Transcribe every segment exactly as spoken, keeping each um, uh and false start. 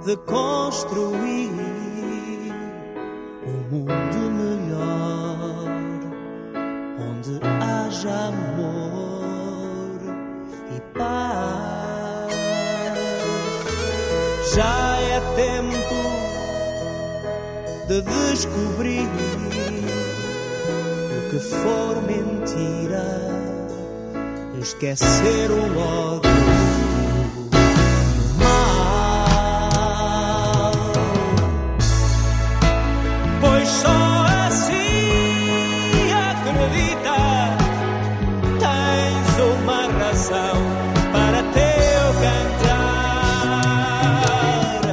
de construir um mundo melhor, onde haja amor e paz. Já é tempo de descobrir o que for mentira, esquecer o ódio e o mal, pois só assim acreditas, tens uma razão para teu cantar,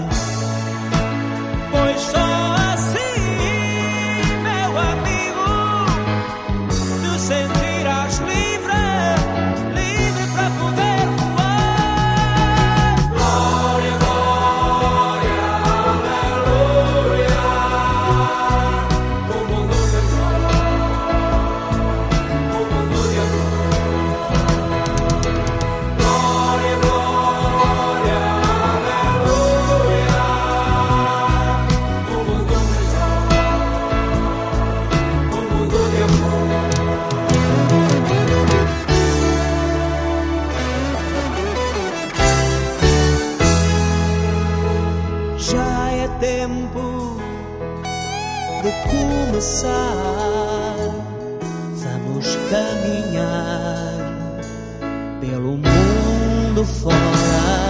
pois só assim, meu amigo, tu sentirás livre, livre para poder voar. Glória, glória, aleluia. O mundo de amor, o mundo de amor. Glória, glória, aleluia. O mundo melhor, o mundo de amor. Já é tempo de começar. Vamos caminhar pelo mundo fora.